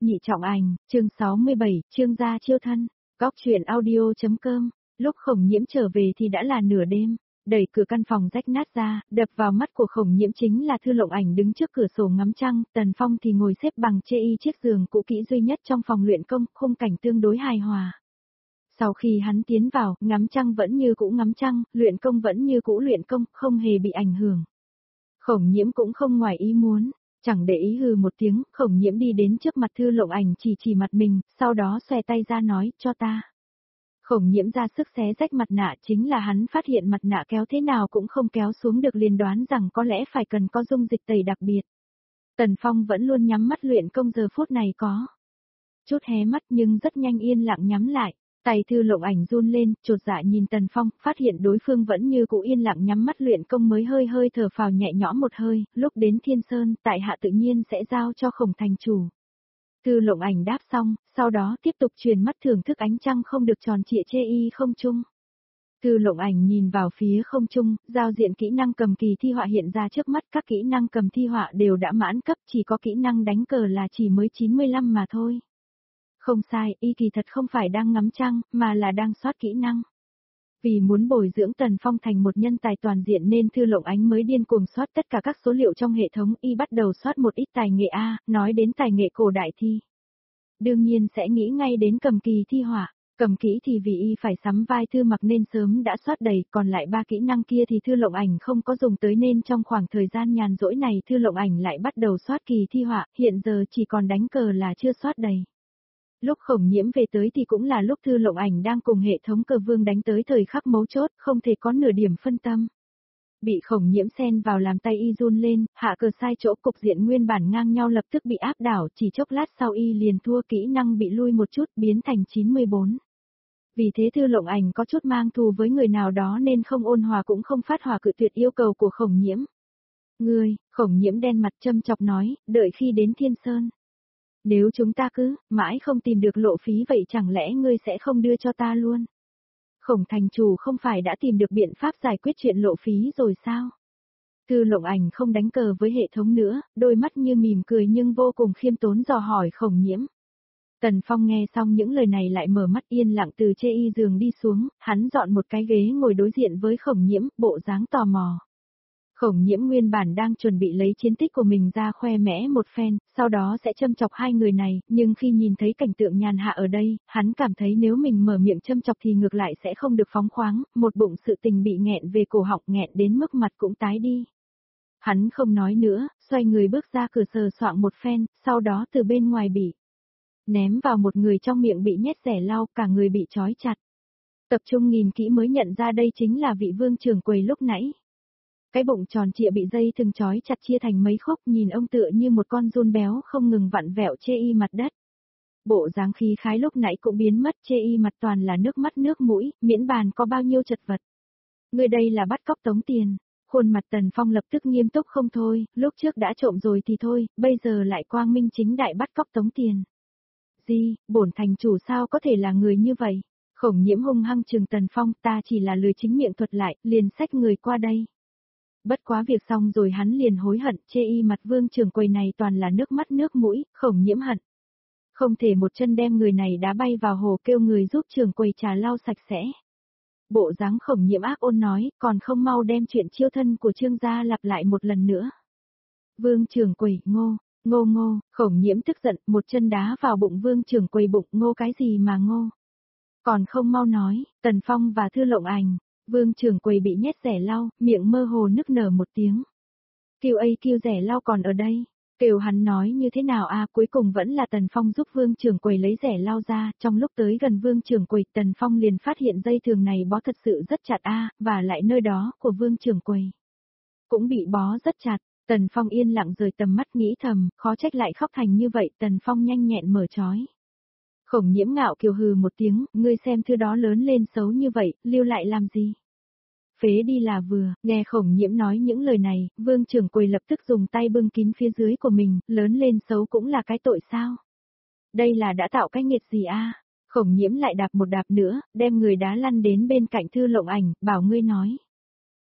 nhị trọng ảnh, chương 67, Trương gia chiêu thân, góc truyện audio.com, lúc Khổng Nhiễm trở về thì đã là nửa đêm, đẩy cửa căn phòng rách nát ra, đập vào mắt của Khổng Nhiễm chính là Thư Lộng Ảnh đứng trước cửa sổ ngắm trăng, Tần Phong thì ngồi xếp bằng chê y chiếc giường cũ kỹ duy nhất trong phòng luyện công, khung cảnh tương đối hài hòa. Sau khi hắn tiến vào, ngắm trăng vẫn như cũ ngắm trăng, luyện công vẫn như cũ luyện công, không hề bị ảnh hưởng. Khổng Nhiễm cũng không ngoài ý muốn, chẳng để ý hừ một tiếng, Khổng Nhiễm đi đến trước mặt Thư Lộng Ảnh chỉ mặt mình, sau đó xòe tay ra nói, cho ta. Khổng Nhiễm ra sức xé rách mặt nạ, chính là hắn phát hiện mặt nạ kéo thế nào cũng không kéo xuống được, liền đoán rằng có lẽ phải cần có dung dịch tẩy đặc biệt. Tần Phong vẫn luôn nhắm mắt luyện công, giờ phút này có chút hé mắt nhưng rất nhanh yên lặng nhắm lại. Tay Thư Lộng Ảnh run lên, chột dạ nhìn Tần Phong, phát hiện đối phương vẫn như cũ yên lặng nhắm mắt luyện công mới hơi hơi thở phào nhẹ nhõm một hơi, lúc đến Thiên Sơn, tại hạ tự nhiên sẽ giao cho Khổng thành chủ. Thư Lộng Ảnh đáp xong, sau đó tiếp tục truyền mắt thưởng thức ánh trăng không được tròn trịa chê y không trung. Thư Lộng Ảnh nhìn vào phía không trung, giao diện kỹ năng cầm kỳ thi họa hiện ra trước mắt, các kỹ năng cầm thi họa đều đã mãn cấp, chỉ có kỹ năng đánh cờ là chỉ mới 95 mà thôi. Không sai, y kỳ thật không phải đang ngắm trăng, mà là đang soát kỹ năng. Vì muốn bồi dưỡng Tần Phong thành một nhân tài toàn diện nên Thư Lộng Ánh mới điên cuồng soát tất cả các số liệu trong hệ thống, y bắt đầu soát một ít tài nghệ A, nói đến tài nghệ cổ đại thi. Đương nhiên sẽ nghĩ ngay đến cầm kỳ thi họa, cầm kỹ thì vì y phải sắm vai Thư Mặc nên sớm đã soát đầy, còn lại ba kỹ năng kia thì Thư Lộng Ảnh không có dùng tới nên trong khoảng thời gian nhàn rỗi này Thư Lộng Ảnh lại bắt đầu soát kỳ thi họa, hiện giờ chỉ còn đánh cờ là chưa soát đầy. Lúc Khổng Nhiễm về tới thì cũng là lúc Thư Lộng Ảnh đang cùng hệ thống cờ vương đánh tới thời khắc mấu chốt, không thể có nửa điểm phân tâm. Bị Khổng Nhiễm xen vào làm tay y run lên, hạ cờ sai chỗ, cục diện nguyên bản ngang nhau lập tức bị áp đảo, chỉ chốc lát sau y liền thua, kỹ năng bị lui một chút biến thành 94. Vì thế Thư Lộng Ảnh có chút mang thù với người nào đó nên không ôn hòa cũng không phát hỏa cự tuyệt yêu cầu của Khổng Nhiễm. Ngươi, Khổng Nhiễm đen mặt châm chọc nói, đợi khi đến Thiên Sơn. Nếu chúng ta cứ mãi không tìm được lộ phí vậy chẳng lẽ ngươi sẽ không đưa cho ta luôn? Khổng thành chủ không phải đã tìm được biện pháp giải quyết chuyện lộ phí rồi sao? Thư Lộng Ảnh không đánh cờ với hệ thống nữa, đôi mắt như mỉm cười nhưng vô cùng khiêm tốn dò hỏi Khổng Nhiễm. Tần Phong nghe xong những lời này lại mở mắt yên lặng từ chê y giường đi xuống, hắn dọn một cái ghế ngồi đối diện với Khổng Nhiễm, bộ dáng tò mò. Khổng Nhiễm nguyên bản đang chuẩn bị lấy chiến tích của mình ra khoe mẽ một phen, sau đó sẽ châm chọc hai người này, nhưng khi nhìn thấy cảnh tượng nhàn hạ ở đây, hắn cảm thấy nếu mình mở miệng châm chọc thì ngược lại sẽ không được phóng khoáng, một bụng sự tình bị nghẹn về cổ họng, nghẹn đến mức mặt cũng tái đi. Hắn không nói nữa, xoay người bước ra cửa sờ soạng một phen, sau đó từ bên ngoài bị ném vào một người trong miệng bị nhét rẻ lau, cả người bị trói chặt. Tập trung nhìn kỹ mới nhận ra đây chính là vị vương trưởng quầy lúc nãy. Cái bụng tròn trịa bị dây thừng trói chặt chia thành mấy khúc, nhìn ông tựa như một con giun béo không ngừng vặn vẹo chê y mặt đất. Bộ dáng khí khái lúc nãy cũng biến mất, chê y mặt toàn là nước mắt nước mũi, miễn bàn có bao nhiêu chật vật. Người đây là bắt cóc tống tiền. Khuôn mặt Tần Phong lập tức nghiêm túc không thôi, lúc trước đã trộm rồi thì thôi, bây giờ lại quang minh chính đại bắt cóc tống tiền. Gì, bổn thành chủ sao có thể là người như vậy? Khổng Nhiễm hung hăng trừng Tần Phong, ta chỉ là lười chính miệng thuật lại, liền xách người qua đây. Bất quá việc xong rồi hắn liền hối hận, chê y mặt vương trưởng quầy này toàn là nước mắt nước mũi, Khổng Nhiễm hận. Không thể một chân đem người này đá bay vào hồ, kêu người giúp trưởng quầy trà lau sạch sẽ. Bộ dáng Khổng Nhiễm ác ôn nói, còn không mau đem chuyện chiêu thân của Trương gia lặp lại một lần nữa. Vương trưởng quầy, ngô, Khổng Nhiễm tức giận, một chân đá vào bụng vương trưởng quầy, bụng ngô cái gì mà ngô. Còn không mau nói, Tần Phong và Thư Lộng Ảnh. Vương trưởng quầy bị nhét rẻ lau, miệng mơ hồ nức nở một tiếng. Kêu rẻ lau còn ở đây. Kêu hắn nói như thế nào a, cuối cùng vẫn là Tần Phong giúp vương trưởng quầy lấy rẻ lau ra, trong lúc tới gần vương trưởng quầy Tần Phong liền phát hiện dây thừng này bó thật sự rất chặt a, và lại nơi đó của vương trưởng quầy cũng bị bó rất chặt. Tần Phong yên lặng rời tầm mắt nghĩ thầm, khó trách lại khóc thành như vậy, Tần Phong nhanh nhẹn mở trói. Khổng Nhiễm ngạo kiều hừ một tiếng, ngươi xem thứ đó lớn lên xấu như vậy, lưu lại làm gì? Phế đi là vừa, nghe Khổng Nhiễm nói những lời này, vương trưởng quầy lập tức dùng tay bưng kín phía dưới của mình, lớn lên xấu cũng là cái tội sao? Đây là đã tạo cái nghiệt gì a? Khổng Nhiễm lại đạp một đạp nữa, đem người đá lăn đến bên cạnh Thư Lộng Ảnh, bảo ngươi nói.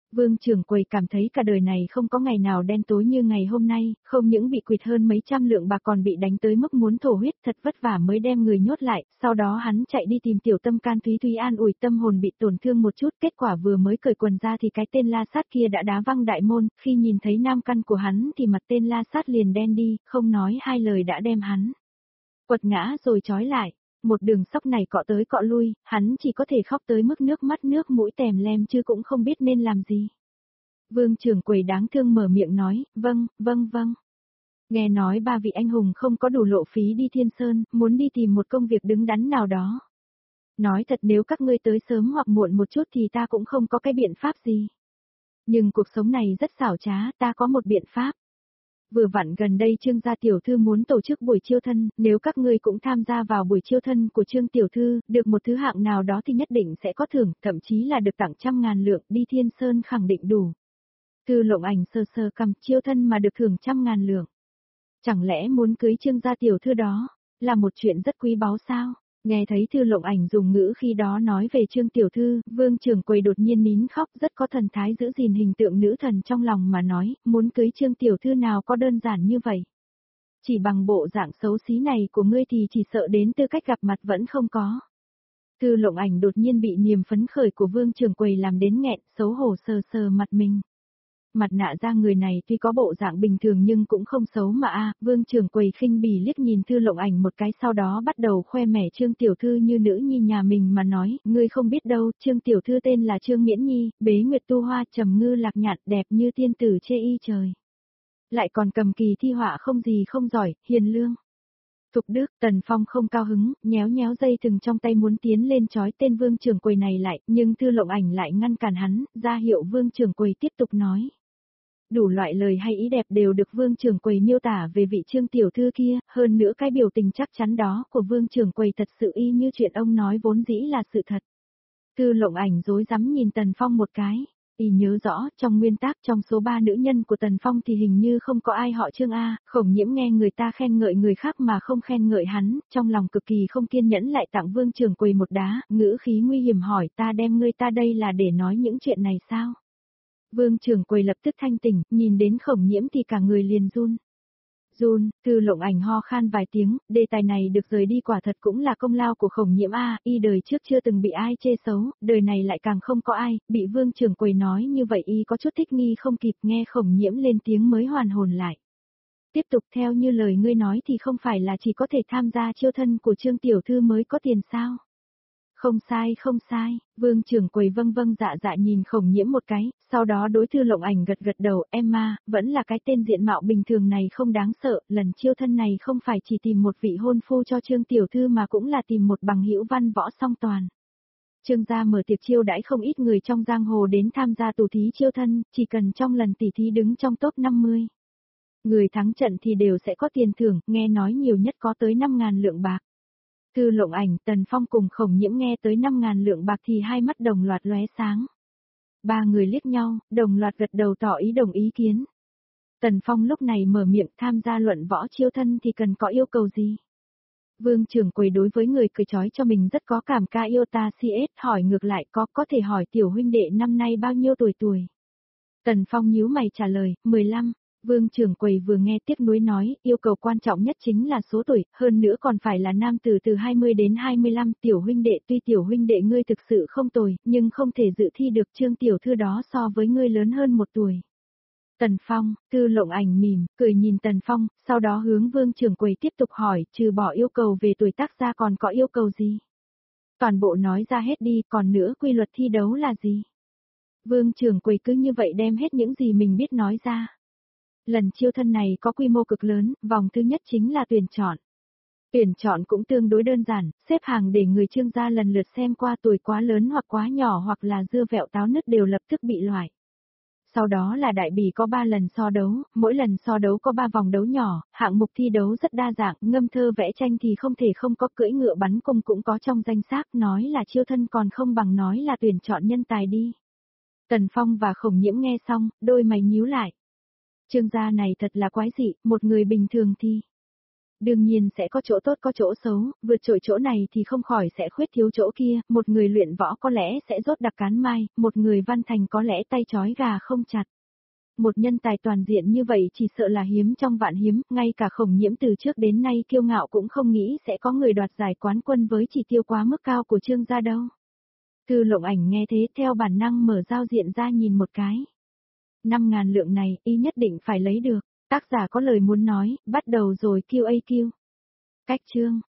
Vương Trường Quầy cảm thấy cả đời này không có ngày nào đen tối như ngày hôm nay, không những bị quỵt hơn mấy trăm lượng bạc còn bị đánh tới mức muốn thổ huyết, thật vất vả mới đem người nhốt lại, sau đó hắn chạy đi tìm tiểu tâm can Thúy Thúy an ủi tâm hồn bị tổn thương một chút, kết quả vừa mới cởi quần ra thì cái tên La Sát kia đã đá văng đại môn, khi nhìn thấy nam căn của hắn thì mặt tên La Sát liền đen đi, không nói hai lời đã đem hắn quật ngã rồi trói lại. Một đường sóc này cọ tới cọ lui, hắn chỉ có thể khóc tới mức nước mắt nước mũi tèm lem chứ cũng không biết nên làm gì. Vương Trường Quầy đáng thương mở miệng nói, vâng, vâng vâng. Nghe nói ba vị anh hùng không có đủ lộ phí đi Thiên Sơn, muốn đi tìm một công việc đứng đắn nào đó. Nói thật nếu các ngươi tới sớm hoặc muộn một chút thì ta cũng không có cái biện pháp gì. Nhưng cuộc sống này rất xảo trá, ta có một biện pháp. Vừa vặn gần đây Trương gia tiểu thư muốn tổ chức buổi chiêu thân, nếu các ngươi cũng tham gia vào buổi chiêu thân của Trương tiểu thư, được một thứ hạng nào đó thì nhất định sẽ có thưởng, thậm chí là được tặng 100.000 lượng, đi Thiên Sơn khẳng định đủ. Thư Lộng Ảnh sờ sờ cầm, chiêu thân mà được thưởng 100.000 lượng. Chẳng lẽ muốn cưới Trương gia tiểu thư đó, là một chuyện rất quý báu sao? Nghe thấy Thư Lộng Ảnh dùng ngữ khi đó nói về Trương tiểu thư, Vương Trường Quầy đột nhiên nín khóc, rất có thần thái giữ gìn hình tượng nữ thần trong lòng mà nói, muốn cưới Trương tiểu thư nào có đơn giản như vậy. Chỉ bằng bộ dạng xấu xí này của ngươi thì chỉ sợ đến tư cách gặp mặt vẫn không có. Thư Lộng Ảnh đột nhiên bị niềm phấn khởi của Vương Trường Quầy làm đến nghẹn, xấu hổ sờ sờ mặt mình. Mặt nạ ra người này tuy có bộ dạng bình thường nhưng cũng không xấu mà Vương Trường Quầy khinh bỉ liếc nhìn Thư Lộng Ảnh một cái sau đó bắt đầu khoe mẽ Trương tiểu thư như nữ nhi nhà mình mà nói, ngươi không biết đâu, Trương tiểu thư tên là Trương Miễn Nhi, bế nguyệt tu hoa, trầm ngư lạc nhạn, đẹp như tiên tử chê y trời. Lại còn cầm kỳ thi họa không gì không giỏi, hiền lương. Thục Đức, Tần Phong không cao hứng, nhéo nhéo dây thừng trong tay muốn tiến lên chói tên Vương Trường Quầy này lại, nhưng Thư Lộng Ảnh lại ngăn cản hắn, ra hiệu Vương Trường Quầy tiếp tục nói. Đủ loại lời hay ý đẹp đều được Vương Trường Quầy miêu tả về vị Trương tiểu thư kia, hơn nữa cái biểu tình chắc chắn đó của Vương Trường Quầy thật sự y như chuyện ông nói vốn dĩ là sự thật. Thư Lộng Ảnh rối rắm nhìn Tần Phong một cái, y nhớ rõ, trong nguyên tắc trong số 3 nữ nhân của Tần Phong thì hình như không có ai họ Trương Khổng Nhiễm nghe người ta khen ngợi người khác mà không khen ngợi hắn, trong lòng cực kỳ không kiên nhẫn lại tặng Vương Trường Quầy một đá, ngữ khí nguy hiểm hỏi ta đem ngươi ta đây là để nói những chuyện này sao? Vương Trường Quầy lập tức thanh tỉnh, nhìn đến Khổng Nhiễm thì cả người liền run. Thư Lộng Ảnh ho khan vài tiếng, đề tài này được rời đi quả thật cũng là công lao của Khổng Nhiễm y đời trước chưa từng bị ai chê xấu, đời này lại càng không có ai, bị Vương Trường Quầy nói như vậy y có chút thích nghi không kịp nghe Khổng Nhiễm lên tiếng mới hoàn hồn lại. Tiếp tục theo như lời ngươi nói thì không phải là chỉ có thể tham gia chiêu thân của Trương tiểu thư mới có tiền sao? Không sai, Vương Trường Quầy vâng vâng dạ dạ nhìn Khổng Nhiễm một cái, sau đó đối Thư Lộng Ảnh gật gật đầu, Emma, vẫn là cái tên diện mạo bình thường này không đáng sợ, lần chiêu thân này không phải chỉ tìm một vị hôn phu cho Trương tiểu thư mà cũng là tìm một bằng hữu văn võ song toàn. Trương gia mở tiệc chiêu đãi không ít người trong giang hồ đến tham gia tù thí chiêu thân, chỉ cần trong lần tỉ thí đứng trong top 50. Người thắng trận thì đều sẽ có tiền thưởng, nghe nói nhiều nhất có tới 5.000 lượng bạc. Thư Lộng Ảnh, Tần Phong cùng Khổng Nhiễm nghe tới 5.000 lượng bạc thì hai mắt đồng loạt lóe sáng. Ba người liếc nhau, đồng loạt gật đầu tỏ ý đồng ý kiến. Tần Phong lúc này mở miệng tham gia luận võ chiêu thân thì cần có yêu cầu gì? Vương Trường Quầy đối với người cười chói cho mình rất có cảm ca yêu ta CS hỏi ngược lại có thể hỏi tiểu huynh đệ năm nay bao nhiêu tuổi? Tần Phong nhíu mày trả lời, 15. Vương Trường Quầy vừa nghe tiếc nuối nói, yêu cầu quan trọng nhất chính là số tuổi, hơn nữa còn phải là nam tử từ 20 đến 25, tiểu huynh đệ tuy tiểu huynh đệ ngươi thực sự không tồi, nhưng không thể dự thi được Trương tiểu thư đó so với ngươi lớn hơn 1 tuổi. Tần Phong, Thư Lộng Ảnh mỉm, cười nhìn Tần Phong, sau đó hướng Vương Trường Quầy tiếp tục hỏi, trừ bỏ yêu cầu về tuổi tác ra còn có yêu cầu gì? Toàn bộ nói ra hết đi, còn nữa quy luật thi đấu là gì? Vương Trường Quầy cứ như vậy đem hết những gì mình biết nói ra. Lần chiêu thân này có quy mô cực lớn, vòng thứ nhất chính là tuyển chọn. Tuyển chọn cũng tương đối đơn giản, xếp hàng để người Trương gia lần lượt xem qua tuổi quá lớn hoặc quá nhỏ hoặc là dưa vẹo táo nứt đều lập tức bị loại. Sau đó là đại bỉ có 3 lần so đấu, mỗi lần so đấu có 3 vòng đấu nhỏ, hạng mục thi đấu rất đa dạng, ngâm thơ vẽ tranh thì không thể không có, cưỡi ngựa bắn cung cũng có trong danh sách, nói là chiêu thân còn không bằng nói là tuyển chọn nhân tài đi. Tần Phong và Khổng Nhiễm nghe xong, đôi mày nhíu lại. Trương gia này thật là quái dị, một người bình thường thì Đương nhiên sẽ có chỗ tốt có chỗ xấu, vượt trội chỗ này thì không khỏi sẽ khuyết thiếu chỗ kia, một người luyện võ có lẽ sẽ rốt đặc cán mai, một người văn thành có lẽ tay trói gà không chặt. Một nhân tài toàn diện như vậy chỉ sợ là hiếm trong vạn hiếm, ngay cả Khổng Nhiễm từ trước đến nay kiêu ngạo cũng không nghĩ sẽ có người đoạt giải quán quân với chỉ tiêu quá mức cao của Trương gia đâu. Thư Lộng Ảnh nghe thế theo bản năng mở giao diện ra nhìn một cái. 5.000 lượng này, y nhất định phải lấy được. Tác giả có lời muốn nói, bắt đầu rồi QAQ. Cách chương.